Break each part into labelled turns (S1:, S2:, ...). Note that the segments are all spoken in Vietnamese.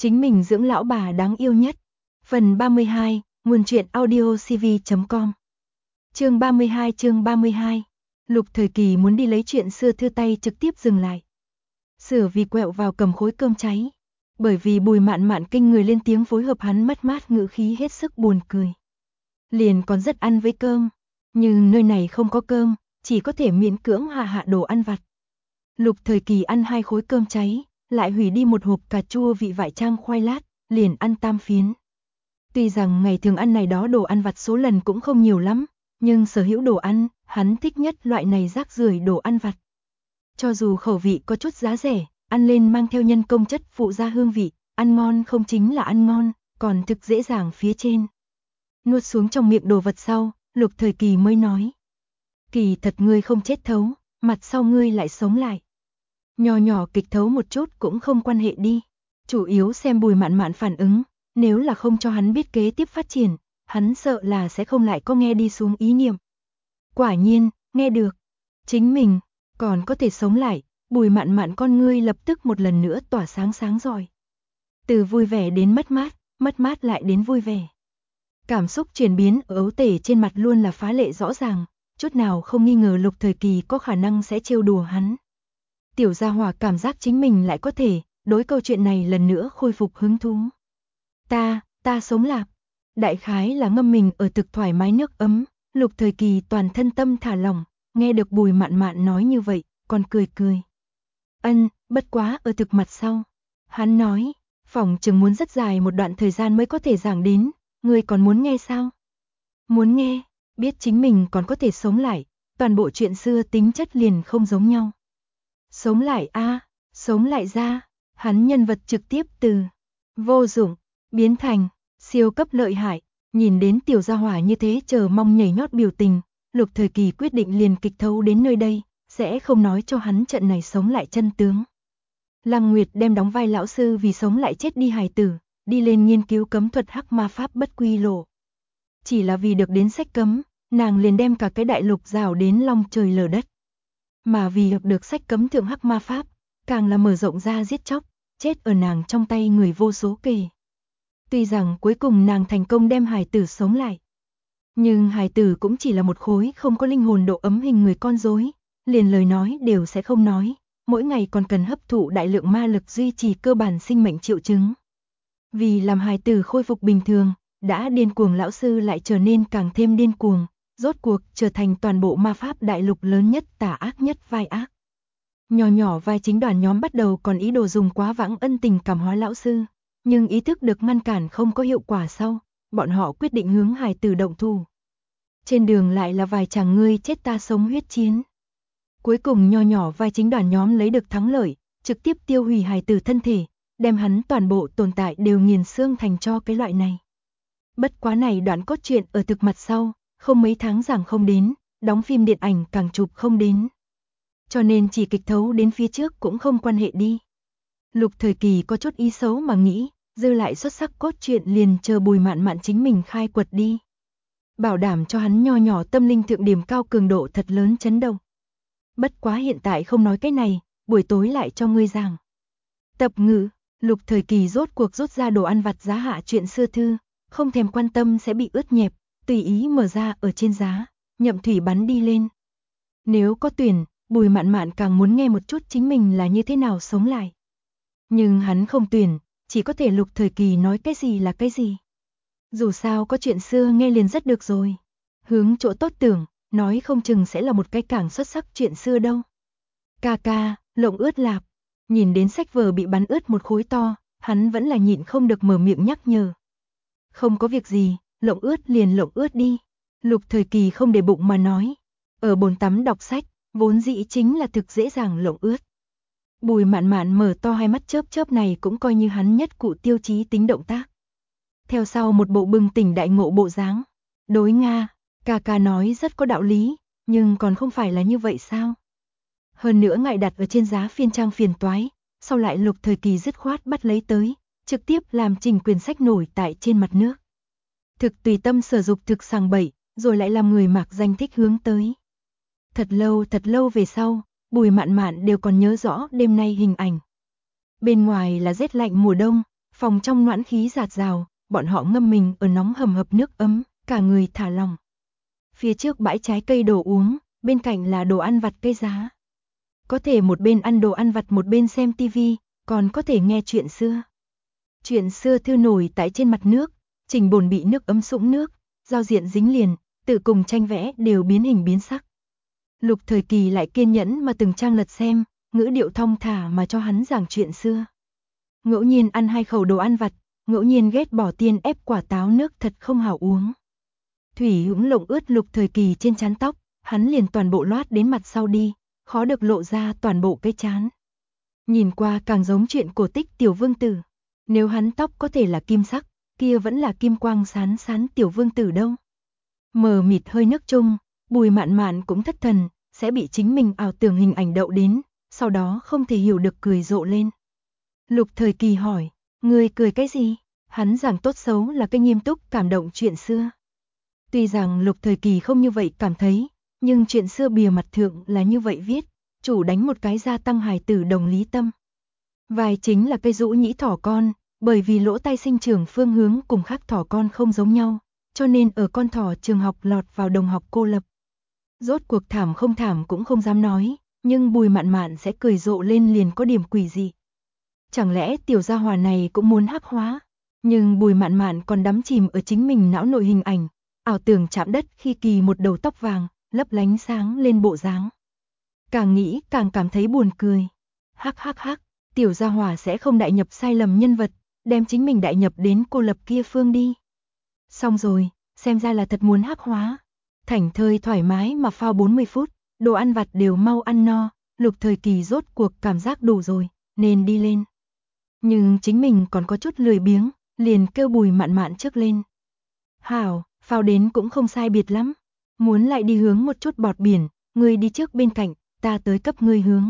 S1: Chính mình dưỡng lão bà đáng yêu nhất. Phần 32, nguồn truyện audiocv.com. Chương 32. Lục Thời Kỳ muốn đi lấy chuyện xưa thư tay trực tiếp dừng lại. Sửa vì quẹo vào cầm khối cơm cháy. Bởi vì Bùi Mạn Mạn kinh người lên tiếng phối hợp hắn mất mát ngữ khí hết sức buồn cười. Liền còn rất ăn với cơm, nhưng nơi này không có cơm, chỉ có thể miễn cưỡng hạ đồ ăn vặt. Lục Thời Kỳ ăn 2 khối cơm cháy, lại hủy đi một hộp cà chua vị vải trang khoai lát, liền ăn tam phiến. Tuy rằng ngày thường ăn này đó đồ ăn vặt số lần cũng không nhiều lắm, nhưng sở hữu đồ ăn, hắn thích nhất loại này rác rưởi đồ ăn vặt. Cho dù khẩu vị có chút giá rẻ, ăn lên mang theo nhân công chất phụ gia hương vị, ăn ngon không chính là ăn ngon, còn thực dễ dàng phía trên. Nuốt xuống trong miệng đồ vật sau, Lục Thời Kỳ mới nói. Kỳ thật ngươi không chết thấu, mặt sau ngươi lại sống lại. Nhỏ nhỏ kịch thấu một chút cũng không quan hệ đi. Chủ yếu xem Bùi Mạn Mạn phản ứng, nếu là không cho hắn biết kế tiếp phát triển, hắn sợ là sẽ không lại có nghe đi xuống ý niệm. Quả nhiên, nghe được. Chính mình, còn có thể sống lại, Bùi Mạn Mạn con ngươi lập tức một lần nữa tỏa sáng sáng rọi. Từ vui vẻ đến mất mát lại đến vui vẻ. Cảm xúc chuyển biến ở ấu tể trên mặt luôn là phá lệ rõ ràng, chút nào không nghi ngờ Lục Thời Kỳ có khả năng sẽ trêu đùa hắn. Tiểu gia hỏa cảm giác chính mình lại có thể, đối câu chuyện này lần nữa khôi phục hứng thú. Ta sống lạc. Đại khái là ngâm mình ở thực thoải mái nước ấm, Lục Thời Kỳ toàn thân tâm thả lỏng, nghe được Bùi Mạn Mạn nói như vậy, còn cười cười. Bất quá ở thực mặt sau. Hắn nói, phỏng chừng muốn rất dài một đoạn thời gian mới có thể giảng đến, ngươi còn muốn nghe sao? Muốn nghe, biết chính mình còn có thể sống lại, toàn bộ chuyện xưa tính chất liền không giống nhau. Sống lại sống lại ra, hắn nhân vật trực tiếp từ vô dụng, biến thành siêu cấp lợi hại, nhìn đến tiểu gia hỏa như thế chờ mong nhảy nhót biểu tình, Lục Thời Kỳ quyết định liền kịch thấu đến nơi đây, sẽ không nói cho hắn trận này sống lại chân tướng. Lăng Nguyệt đem đóng vai lão sư vì sống lại chết đi hài tử, đi lên nghiên cứu cấm thuật hắc ma pháp bất quy lộ. Chỉ là vì được đến sách cấm, nàng liền đem cả cái đại lục rào đến long trời lở đất. Mà vì được sách cấm thượng hắc ma pháp, càng là mở rộng ra giết chóc, chết ở nàng trong tay người vô số kể. Tuy rằng cuối cùng nàng thành công đem hài tử sống lại, nhưng hài tử cũng chỉ là một khối không có linh hồn độ ấm hình người con rối, liền lời nói đều sẽ không nói, mỗi ngày còn cần hấp thụ đại lượng ma lực duy trì cơ bản sinh mệnh triệu chứng. Vì làm hài tử khôi phục bình thường, đã điên cuồng lão sư lại trở nên càng thêm điên cuồng, rốt cuộc trở thành toàn bộ ma pháp đại lục lớn nhất tà ác nhất vai ác. Nhỏ vai chính đoàn nhóm bắt đầu còn ý đồ dùng quá vãng ân tình cảm hóa lão sư, nhưng ý thức được ngăn cản không có hiệu quả sau, bọn họ quyết định hướng hài tử động thủ. Trên đường lại là vài chàng ngươi chết ta sống huyết chiến. Cuối cùng nhỏ vai chính đoàn nhóm lấy được thắng lợi, trực tiếp tiêu hủy hài tử thân thể, đem hắn toàn bộ tồn tại đều nghiền xương thành cho cái loại này. Bất quá này đoạn cốt truyện ở thực mặt sau, không mấy tháng giảng không đến, đóng phim điện ảnh càng chụp không đến. Cho nên chỉ kịch thấu đến phía trước cũng không quan hệ đi. Lục Thời Kỳ có chút ý xấu mà nghĩ, dư lại xuất sắc cốt truyện liền chờ Bùi Mạn Mạn chính mình khai quật đi. Bảo đảm cho hắn nhỏ tâm linh thượng điểm cao cường độ thật lớn chấn động. Bất quá hiện tại không nói cái này, buổi tối lại cho ngươi giảng. Tập ngữ, Lục Thời Kỳ rốt cuộc rút ra đồ ăn vặt giá hạ chuyện xưa thư, không thèm quan tâm sẽ bị ướt nhẹp, tùy ý mở ra ở trên giá, nhậm thủy bắn đi lên. Nếu có tuyển, Bùi Mạn Mạn càng muốn nghe một chút chính mình là như thế nào sống lại. Nhưng hắn không tuyển, chỉ có thể Lục Thời Kỳ nói cái gì là cái gì. Dù sao có chuyện xưa nghe liền rất được rồi. Hướng chỗ tốt tưởng, nói không chừng sẽ là một cái càng xuất sắc chuyện xưa đâu. Ca, lộng ướt lạp. Nhìn đến sách vở bị bắn ướt một khối to, hắn vẫn là nhịn không được mở miệng nhắc nhở. Không có việc gì, lộng ướt liền lộng ướt đi. Lục Thời Kỳ không để bụng mà nói. Ở bồn tắm đọc sách, vốn dĩ chính là thực dễ dàng lộng ướt. Bùi Mạn Mạn mở to hai mắt chớp chớp này cũng coi như hắn nhất cụ tiêu chí tính động tác. Theo sau một bộ bừng tỉnh đại ngộ bộ dáng. Đối Nga, ca nói rất có đạo lý, nhưng còn không phải là như vậy sao? Hơn nữa ngại đặt ở trên giá phiên trang phiền toái, sau lại Lục Thời Kỳ dứt khoát bắt lấy tới, trực tiếp làm trình quyển sách nổi tại trên mặt nước. Thực tùy tâm sở dục thực sàng bậy, rồi lại làm người mạc danh thích hướng tới. Thật lâu về sau, Bùi Mạn Mạn đều còn nhớ rõ đêm nay hình ảnh. Bên ngoài là rét lạnh mùa đông, Phòng trong noãn khí rạt rào, bọn họ ngâm mình ở nóng hầm hập nước ấm, cả người thả lỏng. Phía trước bãi trái cây đồ uống, bên cạnh là đồ ăn vặt cây giá. Có thể một bên ăn đồ ăn vặt một bên xem tivi, còn có thể nghe chuyện xưa. Chuyện xưa thư nổi tại trên mặt nước, trình bồn bị nước ấm sũng nước, giao diện dính liền, tự cùng tranh vẽ đều biến hình biến sắc. Lục Thời Kỳ lại kiên nhẫn mà từng trang lật xem, ngữ điệu thong thả mà cho hắn giảng chuyện xưa. Ngẫu nhiên ăn 2 khẩu đồ ăn vặt, ngẫu nhiên ghét bỏ tiên ép quả táo nước thật không hảo uống. Thủy hũng lộng ướt Lục Thời Kỳ trên trán tóc, hắn liền toàn bộ loát đến mặt sau đi, khó được lộ ra toàn bộ cái trán. Nhìn qua càng giống chuyện cổ tích tiểu vương tử. Nếu hắn tóc có thể là kim sắc, kia vẫn là kim quang sán sán tiểu vương tử đâu. Mờ mịt hơi nước chung, Bùi Mạn Mạn cũng thất thần, sẽ bị chính mình ảo tưởng hình ảnh đậu đến, sau đó không thể hiểu được cười rộ lên. Lục Thời Kỳ hỏi, ngươi cười cái gì? Hắn giảng tốt xấu là cái nghiêm túc cảm động chuyện xưa. Tuy rằng Lục Thời Kỳ không như vậy cảm thấy, nhưng chuyện xưa bìa mặt thượng là như vậy viết, chủ đánh một cái gia tăng hài tử đồng lý tâm. Vai chính là cây rũ nhĩ thỏ con, bởi vì lỗ tai sinh trưởng phương hướng cùng khác thỏ con không giống nhau, cho nên ở con thỏ trường học lọt vào đồng học cô lập. Rốt cuộc thảm không thảm cũng không dám nói, nhưng Bùi Mạn Mạn sẽ cười rộ lên liền có điểm quỷ dị. Chẳng lẽ tiểu gia hỏa này cũng muốn hắc hóa? Nhưng Bùi Mạn Mạn còn đắm chìm ở chính mình não nội hình ảnh, ảo tưởng chạm đất khi Kỳ một đầu tóc vàng, lấp lánh sáng lên bộ dáng. Càng nghĩ càng cảm thấy buồn cười. Hắc hắc hắc, tiểu gia hỏa sẽ không đại nhập sai lầm nhân vật, đem chính mình đại nhập đến cô lập kia phương đi. Xong rồi, xem ra là thật muốn hắc hóa. Thảnh thơi thoải mái mà phao 40 phút, đồ ăn vặt đều mau ăn no, Lục Thời Kỳ rốt cuộc cảm giác đủ rồi, nên đi lên. Nhưng chính mình còn có chút lười biếng, liền kêu Bùi Mạn Mạn trước lên. Hảo, phao đến cũng không sai biệt lắm. Muốn lại đi hướng một chút bọt biển, ngươi đi trước bên cạnh, ta tới cấp ngươi hướng.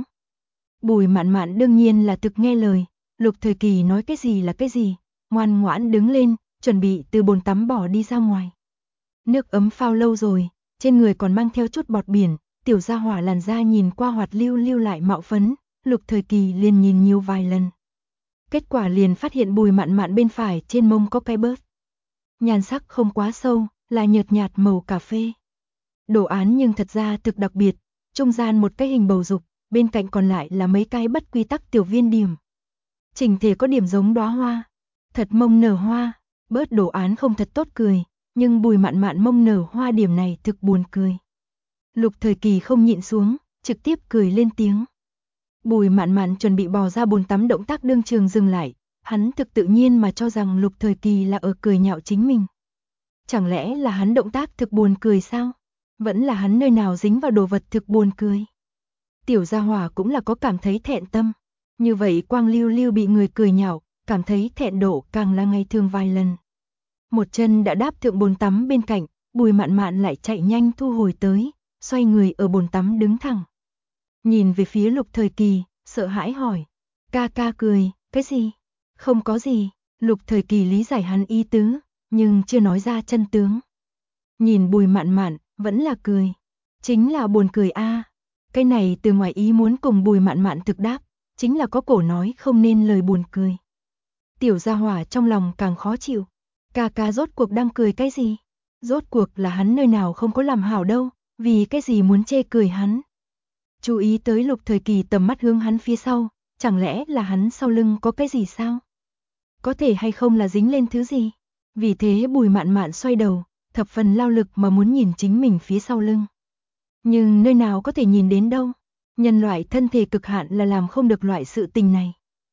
S1: Bùi Mạn Mạn đương nhiên là thực nghe lời, Lục Thời Kỳ nói cái gì là cái gì, ngoan ngoãn đứng lên, chuẩn bị từ bồn tắm bỏ đi ra ngoài. Nước ấm phao lâu rồi, trên người còn mang theo chút bọt biển, tiểu gia hỏa làn da nhìn qua hoạt lưu lưu lại mạo phấn, Lục Thời Kỳ liền nhìn nhiều vài lần. Kết quả liền phát hiện Bùi Mạn Mạn bên phải trên mông có cái bớt. Nhan sắc không quá sâu, là nhợt nhạt màu cà phê. Đồ án nhưng thật ra thực đặc biệt, trung gian một cái hình bầu dục, bên cạnh còn lại là mấy cái bất quy tắc tiểu viên điểm. Chỉnh thể có điểm giống đóa hoa, thật mông nở hoa, bớt đồ án không thật tốt cười, nhưng Bùi Mạn Mạn mông nở hoa điểm này thực buồn cười. Lục Thời Kỳ không nhịn xuống, trực tiếp cười lên tiếng. Bùi Mạn Mạn chuẩn bị bò ra bồn tắm động tác đương trường dừng lại, hắn thực tự nhiên mà cho rằng Lục Thời Kỳ là ở cười nhạo chính mình. Chẳng lẽ là hắn động tác thực buồn cười sao? Vẫn là hắn nơi nào dính vào đồ vật thực buồn cười. Tiểu gia hỏa cũng là có cảm thấy thẹn tâm. Như vậy Quang Lưu Lưu bị người cười nhạo, cảm thấy thẹn độ càng là ngày thường vài lần. Một chân đã đáp thượng bồn tắm bên cạnh, Bùi Mạn Mạn lại chạy nhanh thu hồi tới, xoay người ở bồn tắm đứng thẳng. Nhìn về phía Lục Thời Kỳ, sợ hãi hỏi. Ca ca cười, cái gì? Không có gì, Lục Thời Kỳ lý giải hắn ý tứ, nhưng chưa nói ra chân tướng. Nhìn Bùi Mạn Mạn, vẫn là cười. Chính là buồn cười a. Cái này từ ngoài ý muốn cùng Bùi Mạn Mạn thực đáp, chính là có cổ nói không nên lời buồn cười. Tiểu gia hỏa trong lòng càng khó chịu. Ca ca rốt cuộc đang cười cái gì? Rốt cuộc là hắn nơi nào không có làm hảo đâu, vì cái gì muốn chê cười hắn? Chú ý tới Lục Thời Kỳ tầm mắt hướng hắn phía sau, chẳng lẽ là hắn sau lưng có cái gì sao? Có thể hay không là dính lên thứ gì? Vì thế Bùi Mạn Mạn xoay đầu, thập phần lao lực mà muốn nhìn chính mình phía sau lưng. Nhưng nơi nào có thể nhìn đến đâu? Nhân loại thân thể cực hạn là làm không được loại sự tình này.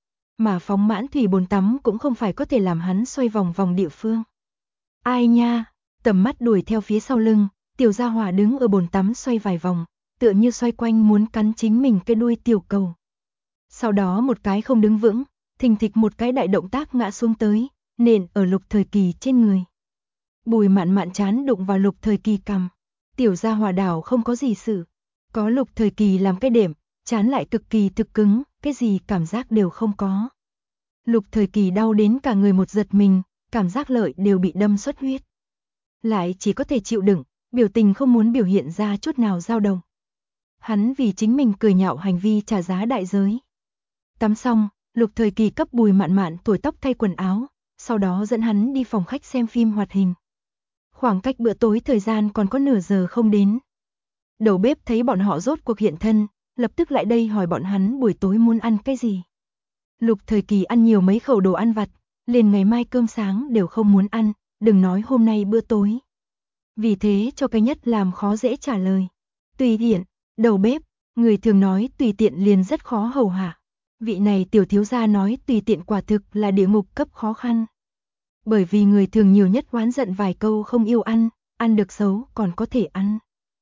S1: Mà phóng mãn thủy bồn tắm cũng không phải có thể làm hắn xoay vòng vòng địa phương. Ai nha, tầm mắt đuổi theo phía sau lưng, tiểu gia hỏa đứng ở bồn tắm xoay vài vòng, tựa như xoay quanh muốn cắn chính mình cái đuôi tiểu cầu. Sau đó một cái không đứng vững, thình thịch một cái đại động tác ngã xuống tới, nện ở Lục Thời Kỳ trên người. Bùi Mạn Mạn chán đụng vào Lục Thời Kỳ cằm. Tiểu gia hỏa đảo không có gì sự. Có Lục Thời Kỳ làm cái đệm, chán lại cực kỳ thực cứng, cái gì cảm giác đều không có. Lục Thời Kỳ đau đến cả người một giật mình, cảm giác lợi đều bị đâm xuất huyết. Lại chỉ có thể chịu đựng, biểu tình không muốn biểu hiện ra chút nào dao động. Hắn vì chính mình cười nhạo hành vi trả giá đại giới. Tắm xong, Lục Thời Kỳ cấp Bùi Mạn Mạn thổi tóc thay quần áo, sau đó dẫn hắn đi phòng khách xem phim hoạt hình. Khoảng cách bữa tối thời gian còn có nửa giờ không đến. Đầu bếp thấy bọn họ rốt cuộc hiện thân, lập tức lại đây hỏi bọn hắn buổi tối muốn ăn cái gì. Lục Thời Kỳ ăn nhiều mấy khẩu đồ ăn vặt, liền ngày mai cơm sáng đều không muốn ăn, đừng nói hôm nay bữa tối. Vì thế cho cái nhất làm khó dễ trả lời. Tùy tiện, đầu bếp, người thường nói tùy tiện liền rất khó hầu hạ. Vị này tiểu thiếu gia nói tùy tiện quả thực là địa ngục cấp khó khăn. Bởi vì người thường nhiều nhất oán giận vài câu không yêu ăn được xấu còn có thể ăn.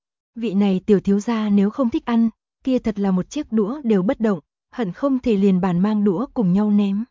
S1: Vị này tiểu thiếu gia nếu không thích ăn, kia thật là một chiếc đũa đều bất động, hận không thể liền bàn mang đũa cùng nhau ném.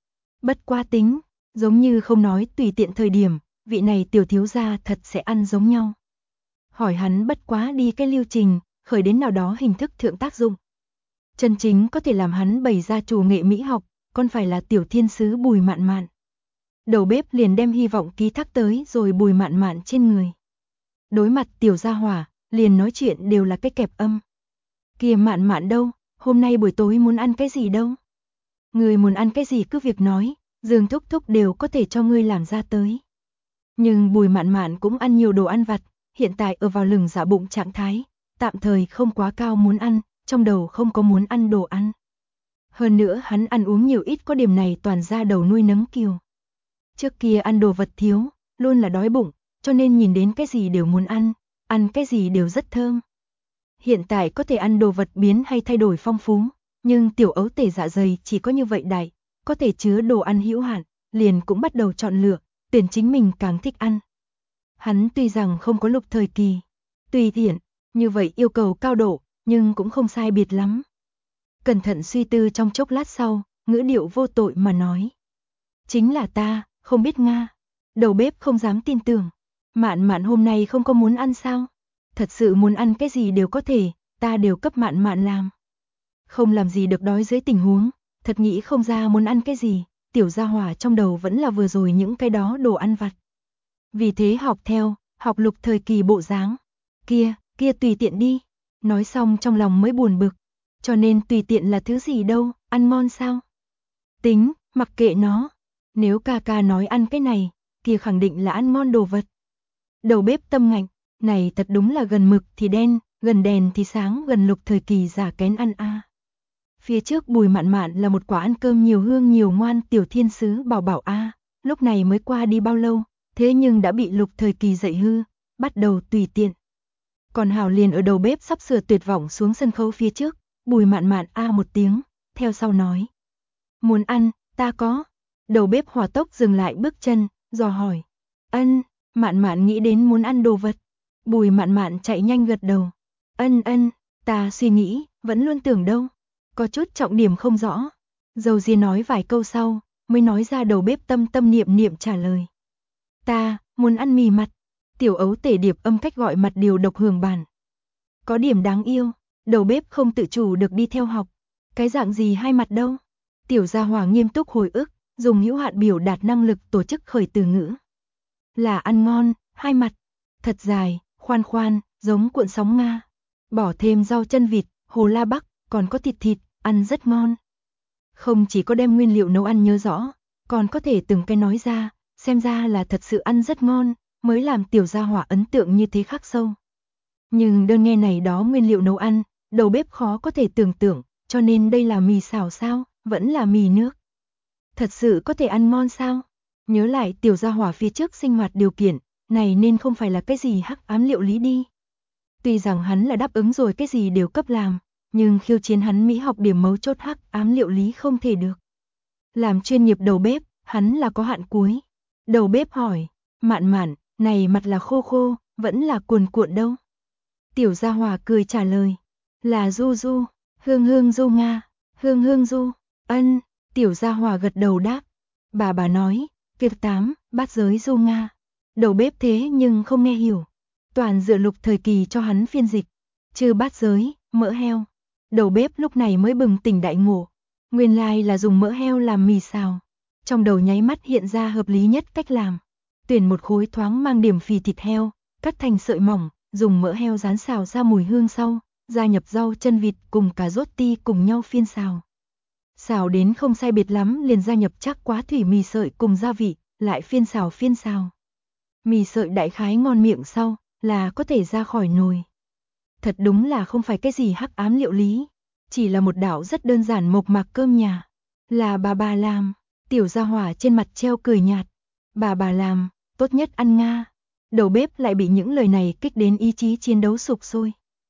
S1: Bất qua tính, giống như không nói tùy tiện thời điểm, vị này tiểu thiếu gia thật sẽ ăn giống nhau. Hỏi hắn bất quá đi cái lưu trình, khởi đến nào đó hình thức thượng tác dụng. Chân chính có thể làm hắn bày ra chủ nghệ mỹ học, còn phải là tiểu thiên sứ Bùi Mạn Mạn. Đầu bếp liền đem hy vọng ký thác tới rồi Bùi Mạn Mạn trên người. Đối mặt tiểu gia hỏa, liền nói chuyện đều là cái kẹp âm. Kìa Mạn Mạn đâu, hôm nay buổi tối muốn ăn cái gì đâu? Người muốn ăn cái gì cứ việc nói, Dương thúc thúc đều có thể cho ngươi làm ra tới. Nhưng Bùi Mạn Mạn cũng ăn nhiều đồ ăn vặt, hiện tại ở vào lửng dạ bụng trạng thái, tạm thời không quá cao muốn ăn, trong đầu không có muốn ăn đồ ăn. Hơn nữa hắn ăn uống nhiều ít có điểm này toàn ra đầu nuôi nấng kiều. Trước kia ăn đồ vật thiếu, luôn là đói bụng, cho nên nhìn đến cái gì đều muốn ăn cái gì đều rất thơm. Hiện tại có thể ăn đồ vật biến hay thay đổi phong phú, nhưng tiểu ấu tể dạ dày chỉ có như vậy đại, có thể chứa đồ ăn hữu hạn, liền cũng bắt đầu chọn lựa, tuyển chính mình càng thích ăn. Hắn tuy rằng không có Lục Thời Kỳ, tùy tiện, như vậy yêu cầu cao độ, nhưng cũng không sai biệt lắm. Cẩn thận suy tư trong chốc lát sau, ngữ điệu vô tội mà nói. Chính là ta, không biết Nga. Đầu bếp không dám tin tưởng. Mạn Mạn hôm nay không có muốn ăn sao? Thật sự muốn ăn cái gì đều có thể, ta đều cấp Mạn Mạn làm. Không làm gì được đói dưới tình huống, thật nghĩ không ra muốn ăn cái gì, tiểu gia hỏa trong đầu vẫn là vừa rồi những cái đó đồ ăn vặt. Vì thế học Lục Thời Kỳ bộ dáng. Kia tùy tiện đi. Nói xong trong lòng mới buồn bực. Cho nên tùy tiện là thứ gì đâu, ăn ngon sao? Tính, mặc kệ nó. Nếu ca ca nói ăn cái này, kia khẳng định là ăn ngon đồ vật. Đầu bếp tâm ngạnh, này thật đúng là gần mực thì đen, gần đèn thì sáng, gần Lục Thời Kỳ giả kén ăn a. Phía trước Bùi Mạn Mạn là một quả ăn cơm nhiều hương nhiều ngoan tiểu thiên sứ bảo bảo a, lúc này mới qua đi bao lâu, thế nhưng đã bị Lục Thời Kỳ dạy hư, bắt đầu tùy tiện. Còn Hảo liền ở đầu bếp sắp sửa tuyệt vọng xuống sân khấu phía trước, Bùi Mạn Mạn a một tiếng, theo sau nói: "Muốn ăn, ta có." Đầu bếp hỏa tốc dừng lại bước chân, dò hỏi: "Ân?" Mạn Mạn nghĩ đến muốn ăn đồ vật. Bùi Mạn Mạn chạy nhanh gật đầu: "Ân, ta suy nghĩ, vẫn luôn tưởng đâu." Có chút trọng điểm không rõ. Dầu Diê nói vài câu sau, mới nói ra đầu bếp tâm tâm niệm niệm trả lời: "Ta muốn ăn mì mặt." Tiểu ấu tể điệp âm cách gọi mặt điều độc hưởng bản. Có điểm đáng yêu, đầu bếp không tự chủ được đi theo học. Cái dạng gì hai mặt đâu? Tiểu gia hỏa nghiêm túc hồi ức, dùng hữu hạn biểu đạt năng lực tổ chức khởi từ ngữ. Là ăn ngon, hai mặt, thật dài, khoan khoan, giống cuộn sóng Nga. Bỏ thêm rau chân vịt, hồ la bắc, còn có thịt, ăn rất ngon. Không chỉ có đem nguyên liệu nấu ăn nhớ rõ, còn có thể từng cái nói ra, xem ra là thật sự ăn rất ngon, mới làm tiểu gia hỏa ấn tượng như thế khắc sâu. Nhưng đơn nghe này đó nguyên liệu nấu ăn, đầu bếp khó có thể tưởng tượng, cho nên đây là mì xào sao, vẫn là mì nước. Thật sự có thể ăn ngon sao? Nhớ lại tiểu gia hỏa phía trước sinh hoạt điều kiện, này nên không phải là cái gì hắc ám liệu lý đi. Tuy rằng hắn là đáp ứng rồi cái gì đều cấp làm, nhưng khiêu chiến hắn mỹ học điểm mấu chốt hắc ám liệu lý không thể được. Làm chuyên nghiệp đầu bếp, hắn là có hạn cuối. Đầu bếp hỏi: "Mạn Mạn, này mặt là khô khô, vẫn là cuồn cuộn đâu?" Tiểu gia hỏa cười trả lời: "Là du du, hương du Nga, hương du." Ân, tiểu gia hỏa gật đầu đáp. Bà nói: "Việc 8, bát giới du Nga." Đầu bếp thế nhưng không nghe hiểu. Toàn dựa Lục Thời Kỳ cho hắn phiên dịch. Trừ bát giới, mỡ heo. Đầu bếp lúc này mới bừng tỉnh đại ngộ. Nguyên lai là dùng mỡ heo làm mì xào. Trong đầu nháy mắt hiện ra hợp lý nhất cách làm. Tuyển một khối thoáng mang điểm phì thịt heo, cắt thành sợi mỏng, dùng mỡ heo rán xào ra mùi hương sau, gia nhập rau chân vịt cùng cà rốt ti cùng nhau phiên xào. Xào đến không sai biệt lắm liền gia nhập chắc quá thủy mì sợi cùng gia vị, lại phiên xào. Mì sợi đại khái ngon miệng sau, là có thể ra khỏi nồi. Thật đúng là không phải cái gì hắc ám liệu lý, chỉ là một đạo rất đơn giản mộc mạc cơm nhà. Là bà làm, tiểu gia hỏa trên mặt treo cười nhạt. Bà làm, tốt nhất ăn nga. Đầu bếp lại bị những lời này kích đến ý chí chiến đấu sục sôi.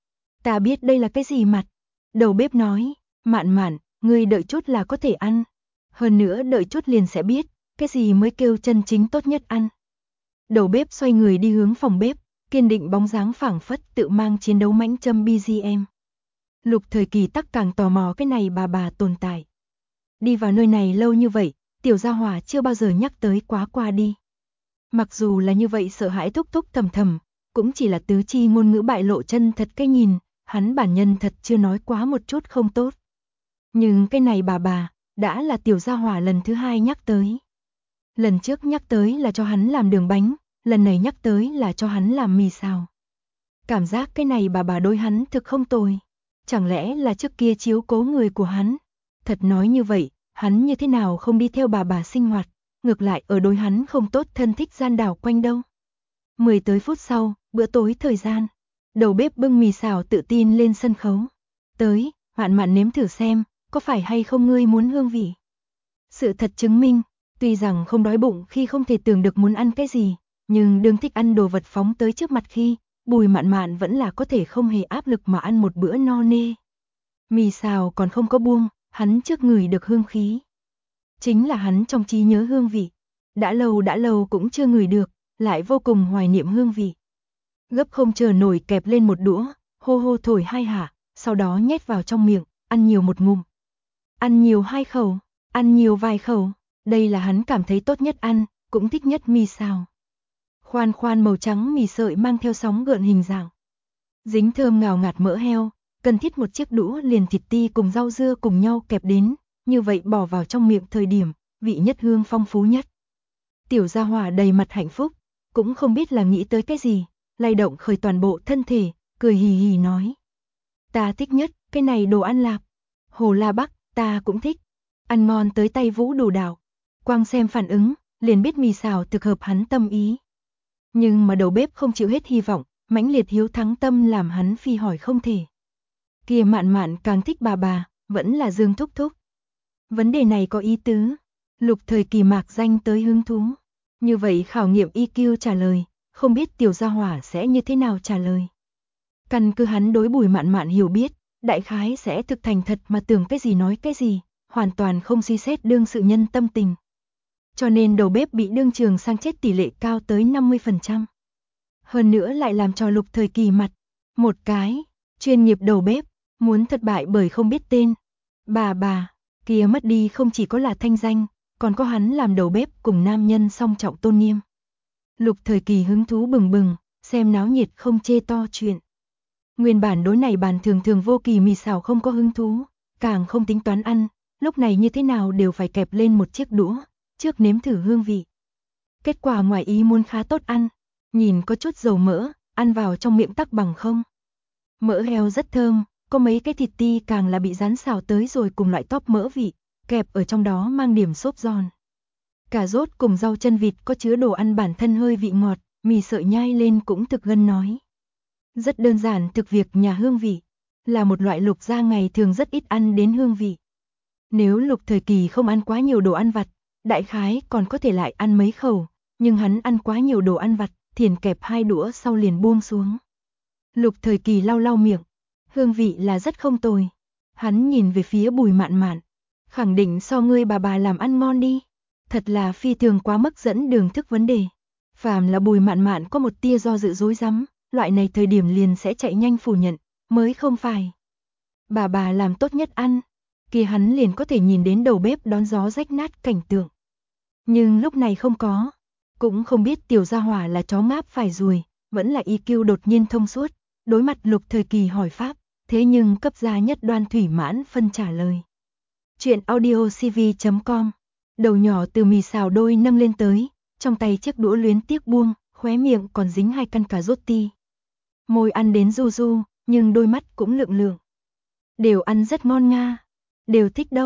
S1: Ta biết đây là cái gì mặt. Đầu bếp nói, Mạn, ngươi đợi chút là có thể ăn. Hơn nữa đợi chút liền sẽ biết, cái gì mới kêu chân chính tốt nhất ăn. Đầu bếp xoay người đi hướng phòng bếp, kiên định bóng dáng phảng phất tự mang chiến đấu mãnh châm BGM. Lục Thời Kỳ tắc càng tò mò cái này bà tồn tại. Đi vào nơi này lâu như vậy, tiểu gia hỏa chưa bao giờ nhắc tới quá qua đi. Mặc dù là như vậy sợ hãi thúc thầm, cũng chỉ là tứ chi ngôn ngữ bại lộ chân thật cái nhìn, hắn bản nhân thật chưa nói quá một chút không tốt. Nhưng cái này bà, đã là tiểu gia hỏa lần thứ 2 nhắc tới. Lần trước nhắc tới là cho hắn làm đường bánh, lần này nhắc tới là cho hắn làm mì xào. Cảm giác cái này bà đối hắn thực không tồi. Chẳng lẽ là trước kia chiếu cố người của hắn? Thật nói như vậy, hắn như thế nào không đi theo bà sinh hoạt, ngược lại ở đối hắn không tốt thân thích gian đảo quanh đâu. 10 tới phút sau, bữa tối thời gian. Đầu bếp bưng mì xào tự tin lên sân khấu. Tới, Mạn nếm thử xem, có phải hay không ngươi muốn hương vị. Sự thật chứng minh, tuy rằng không đói bụng khi không thể tưởng được muốn ăn cái gì, nhưng đương thích ăn đồ vật phóng tới trước mặt khi, Bùi Mạn vẫn là có thể không hề áp lực mà ăn một bữa no nê. Mì xào còn không có buông, hắn trước ngửi được hương khí. Chính là hắn trong trí nhớ hương vị. Đã lâu cũng chưa ngửi được, lại vô cùng hoài niệm hương vị. Gấp không chờ nổi kẹp lên một đũa, hô thổi 2 hạ, sau đó nhét vào trong miệng, ăn nhiều một ngụm. Ăn nhiều 2 khẩu, ăn nhiều vài khẩu, đây là hắn cảm thấy tốt nhất ăn, cũng thích nhất mì xào. Khoan màu trắng mì sợi mang theo sóng gợn hình dạng. Dính thơm ngào ngạt mỡ heo, cần thiết một chiếc đũa liền thịt ti cùng rau dưa cùng nhau kẹp đến, như vậy bỏ vào trong miệng thời điểm, vị nhất hương phong phú nhất. Tiểu gia hỏa đầy mặt hạnh phúc, cũng không biết là nghĩ tới cái gì, lay động khởi toàn bộ thân thể, cười hì hì nói. Ta thích nhất, cái này đồ ăn lạp. Hồ La Bắc, ta cũng thích. Ăn ngon tới tay vũ đủ đảo. Quang xem phản ứng, liền biết mì xào thực hợp hắn tâm ý. Nhưng mà đầu bếp không chịu hết hy vọng, mãnh liệt hiếu thắng tâm làm hắn phi hỏi không thể. Kia Mạn càng thích bà, vẫn là Dương Thúc Thúc. Vấn đề này có ý tứ. Lục Thời Kỳ mạc danh tới hứng thú. Như vậy khảo nghiệm EQ trả lời, không biết tiểu gia hỏa sẽ như thế nào trả lời. Căn cứ hắn đối Bùi Mạn hiểu biết, đại khái sẽ thực thành thật mà tưởng cái gì nói cái gì, hoàn toàn không suy xét đương sự nhân tâm tình. Cho nên đầu bếp bị đương trường sang chết tỷ lệ cao tới 50%. Hơn nữa lại làm cho Lục Thời Kỳ mặt. Một cái, chuyên nghiệp đầu bếp, muốn thất bại bởi không biết tên. Bà, kia mất đi không chỉ có là thanh danh, còn có hắn làm đầu bếp cùng nam nhân song trọng tôn nghiêm. Lục Thời Kỳ hứng thú bừng, xem náo nhiệt không chê to chuyện. Nguyên bản đối này bàn thường vô kỳ mì xào không có hứng thú, càng không tính toán ăn, lúc này như thế nào đều phải kẹp lên một chiếc đũa, trước nếm thử hương vị. Kết quả ngoài ý muốn khá tốt ăn, nhìn có chút dầu mỡ, ăn vào trong miệng tắc bằng không. Mỡ heo rất thơm, có mấy cái thịt ti càng là bị rán xào tới rồi cùng loại tóp mỡ vị, kẹp ở trong đó mang điểm xốp giòn. Cà rốt cùng rau chân vịt có chứa đồ ăn bản thân hơi vị ngọt, mì sợi nhai lên cũng thực gân nói. Rất đơn giản thực việc nhà hương vị, là một loại Lục gia ngày thường rất ít ăn đến hương vị. Nếu Lục Thời Kỳ không ăn quá nhiều đồ ăn vặt, đại khái còn có thể lại ăn mấy khẩu, nhưng hắn ăn quá nhiều đồ ăn vặt, thiền kẹp 2 đũa sau liền buông xuống. Lục Thời Kỳ lau miệng, hương vị là rất không tồi. Hắn nhìn về phía Bùi Mạn, khẳng định so ngươi bà làm ăn ngon đi. Thật là phi thường quá mức dẫn đường thức vấn đề. Phàm là Bùi Mạn có một tia do dự dối rắm, loại này thời điểm liền sẽ chạy nhanh phủ nhận, mới không phải. Bà làm tốt nhất ăn, kia hắn liền có thể nhìn đến đầu bếp đón gió rách nát cảnh tượng. Nhưng lúc này không có, cũng không biết tiểu gia hỏa là chó ngáp phải ruồi, vẫn là EQ đột nhiên thông suốt, đối mặt Lục Thời Kỳ hỏi pháp, thế nhưng cấp ra nhất đoan thủy mãn phân trả lời. Chuyện audiocv.com. Đầu nhỏ từ mì xào đôi nâng lên tới, trong tay chiếc đũa luyến tiếc buông, khóe miệng còn dính 2 căn cà rốt ti. Môi ăn đến du, nhưng đôi mắt cũng lượng. Đều ăn rất ngon nga. Đều thích đâu,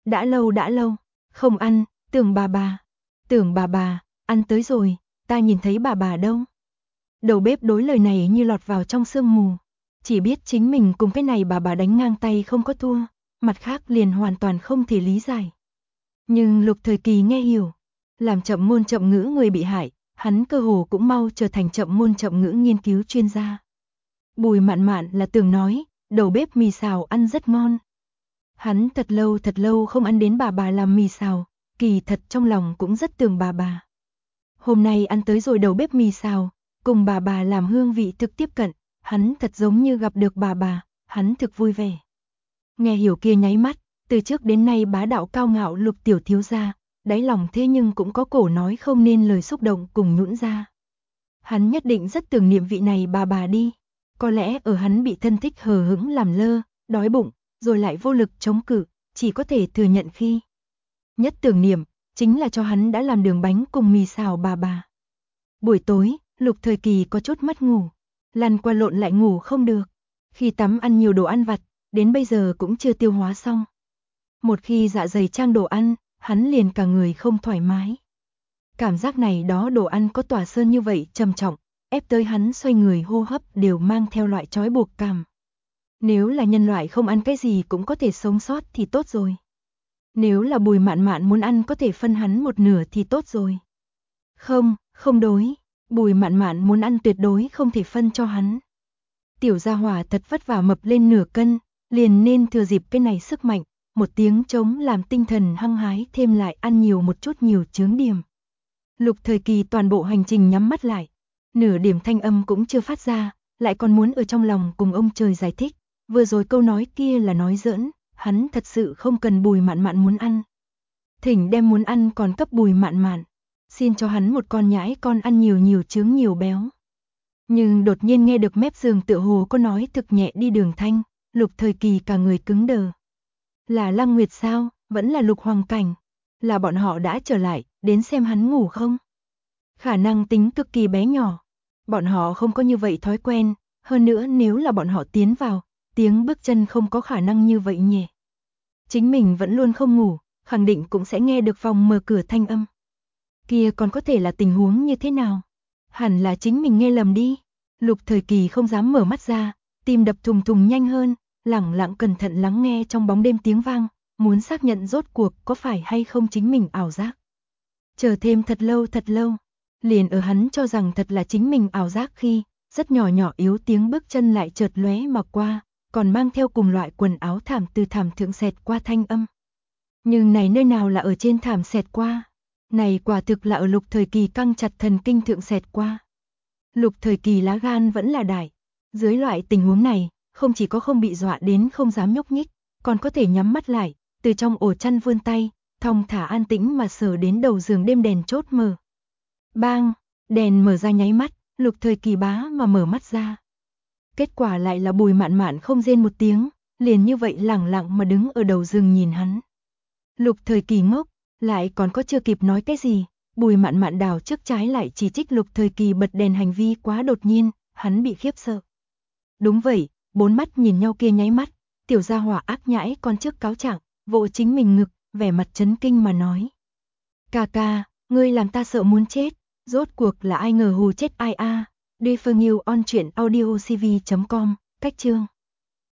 S1: đã lâu, không ăn, Tưởng bà bà, ăn tới rồi, ta nhìn thấy bà đâu. Đầu bếp đối lời này như lọt vào trong sương mù, chỉ biết chính mình cùng cái này bà đánh ngang tay không có thua, mặt khác liền hoàn toàn không thể lý giải. Nhưng Lục Thời Kỳ nghe hiểu, làm chậm môn chậm ngữ người bị hại, hắn cơ hồ cũng mau trở thành chậm môn chậm ngữ nghiên cứu chuyên gia. Bùi Mạn Mạn là tưởng nói, đầu bếp mì xào ăn rất ngon. Hắn thật lâu không ăn đến bà làm mì xào, kỳ thật trong lòng cũng rất tưởng bà. Hôm nay ăn tới rồi đầu bếp mì xào, cùng bà làm hương vị thực tiếp cận, hắn thật giống như gặp được bà, hắn thực vui vẻ. Nghe hiểu kia nháy mắt, từ trước đến nay bá đạo cao ngạo Lục tiểu thiếu gia, đáy lòng thế nhưng cũng có cổ nói không nên lời xúc động cùng nhũn ra. Hắn nhất định rất tưởng niệm vị này bà đi, có lẽ ở hắn bị thân thích hờ hững làm lơ, đói bụng, rồi lại vô lực chống cự, chỉ có thể thừa nhận khi nhất tưởng niệm, chính là cho hắn đã làm đường bánh cùng mì xào bà. Buổi tối, Lục Thời Kỳ có chút mất ngủ, lăn qua lộn lại ngủ không được, khi tắm ăn nhiều đồ ăn vặt, đến bây giờ cũng chưa tiêu hóa xong. Một khi dạ dày trang đồ ăn, hắn liền cả người không thoải mái. Cảm giác này đó đồ ăn có tỏa sơn như vậy trầm trọng, ép tới hắn xoay người hô hấp đều mang theo loại trói buộc cảm. Nếu là nhân loại không ăn cái gì cũng có thể sống sót thì tốt rồi. Nếu là Bùi Mạn Mạn muốn ăn có thể phân hắn một nửa thì tốt rồi. Không đối, Bùi Mạn Mạn muốn ăn tuyệt đối không thể phân cho hắn. Tiểu gia hỏa thật vất vả mập lên nửa cân, liền nên thừa dịp cái này sức mạnh, một tiếng trống làm tinh thần hăng hái thêm lại ăn nhiều một chút nhiều chướng điểm. Lục Thời Kỳ toàn bộ hành trình nhắm mắt lại, nửa điểm thanh âm cũng chưa phát ra, lại còn muốn ở trong lòng cùng ông trời giải thích, vừa rồi câu nói kia là nói giỡn, hắn thật sự không cần Bùi Mạn Mạn muốn ăn. Thỉnh đem muốn ăn còn cấp Bùi Mạn Mạn, xin cho hắn một con nhãi con ăn nhiều chướng nhiều béo. Nhưng đột nhiên nghe được mép giường tựa hồ có nói thực nhẹ đi đường thanh, Lục Thời Kỳ cả người cứng đờ. Là Lăng Nguyệt sao, vẫn là Lục Hoàng Cảnh, là bọn họ đã trở lại, đến xem hắn ngủ không? Khả năng tính cực kỳ bé nhỏ, bọn họ không có như vậy thói quen, hơn nữa nếu là bọn họ tiến vào, tiếng bước chân không có khả năng như vậy nhỉ. Chính mình vẫn luôn không ngủ, khẳng định cũng sẽ nghe được phòng mở cửa thanh âm. Kia còn có thể là tình huống như thế nào? Hẳn là chính mình nghe lầm đi. Lục Thời Kỳ không dám mở mắt ra, tim đập thùng thùng nhanh hơn, lẳng lặng cẩn thận lắng nghe trong bóng đêm tiếng vang, muốn xác nhận rốt cuộc có phải hay không chính mình ảo giác. Chờ thêm thật lâu, liền ở hắn cho rằng thật là chính mình ảo giác khi, rất nhỏ yếu tiếng bước chân lại chợt lóe mà qua, còn mang theo cùng loại quần áo thảm từ thảm thượng xẹt qua thanh âm. Nhưng này nơi nào là ở trên thảm xẹt qua, này quả thực là ở Lục Thời Kỳ căng chặt thần kinh thượng xẹt qua. Lục Thời Kỳ lá gan vẫn là đại, dưới loại tình huống này, không chỉ có không bị dọa đến không dám nhúc nhích, còn có thể nhắm mắt lại, từ trong ổ chăn vươn tay, thong thả an tĩnh mà sờ đến đầu giường đêm đèn chốt mở. Bang, đèn mở ra nháy mắt, Lục Thời Kỳ bá mà mở mắt ra. Kết quả lại là Bùi Mạn Mạn không rên một tiếng, liền như vậy lẳng lặng mà đứng ở đầu giường nhìn hắn. Lục Thời Kỳ ngốc, lại còn có chưa kịp nói cái gì, Bùi Mạn Mạn đào trước trái lại chỉ trích Lục Thời Kỳ bật đèn hành vi quá đột nhiên, hắn bị khiếp sợ. Đúng vậy, bốn mắt nhìn nhau kia nháy mắt, tiểu gia hỏa ác nhãi con trước cáo trạng, vỗ chính mình ngực, vẻ mặt chấn kinh mà nói. Ca, ngươi làm ta sợ muốn chết, rốt cuộc là ai ngờ hù chết ai a. Đi Phương Yêu on truyện audiocv.com, cách chương.